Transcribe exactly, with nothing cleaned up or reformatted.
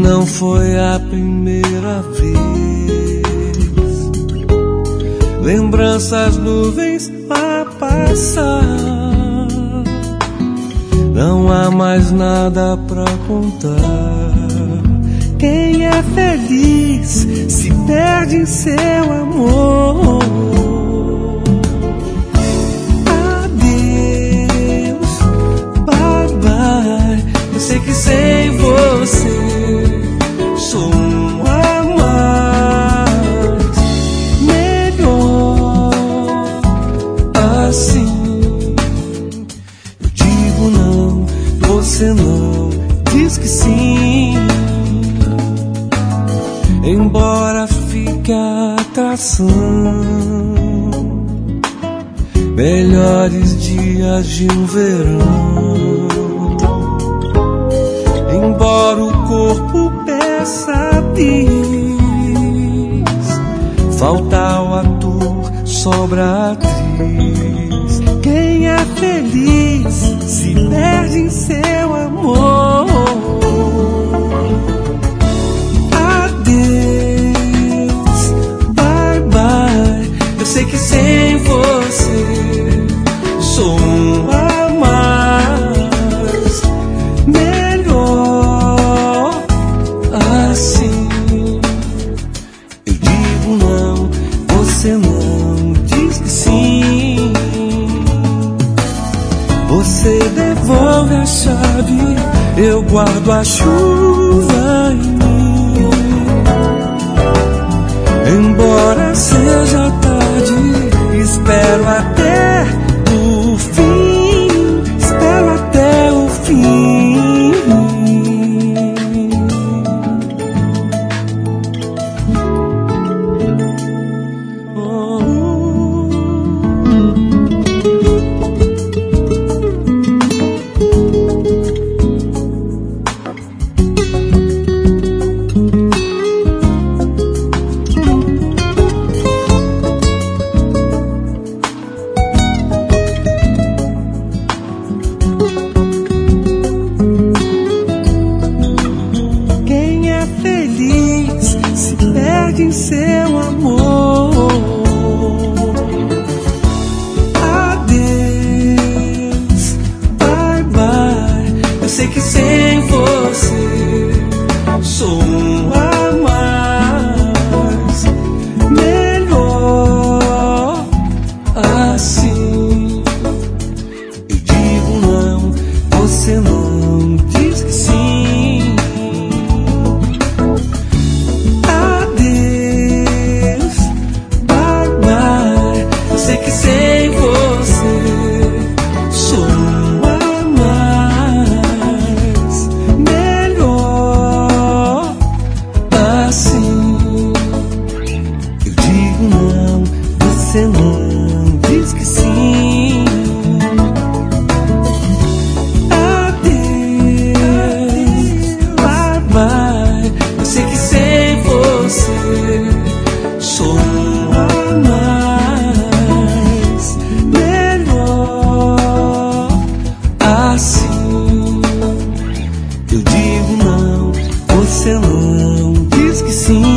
não foi a primeira vez. Lembranças, nuvens a passar, não há mais nada pra contar. Quem é feliz se perde em seu amor. Adeus, bye bye. Eu sei que sem você sou um a mais. Melhor assim. Eu digo não, você não diz que sim. Embora fique a atração, melhores dias de um verão. Embora o corpo peça bis, falta o ator, sobra a atriz. Quem é feliz se perde em seu amor. Sei que sem você sou um a mais. Melhor assim. Eu digo não, você não diz que sim. Você devolve a chave, eu guardo a chuva em mim. Embora seja tarde, espero até o fim, espero até o fim. Oh, em seu amor. Adeus, bye bye. Eu sei que sem você sou um a mais. Melhor assim. Eu digo não, você não diz que sim. Sei que sem você sou um a mais. Melhor assim. Eu digo não, você não diz que sim. Adeus, bye bye. Eu sei que sem você sou um a mais. Assim, eu digo não, você não diz que sim.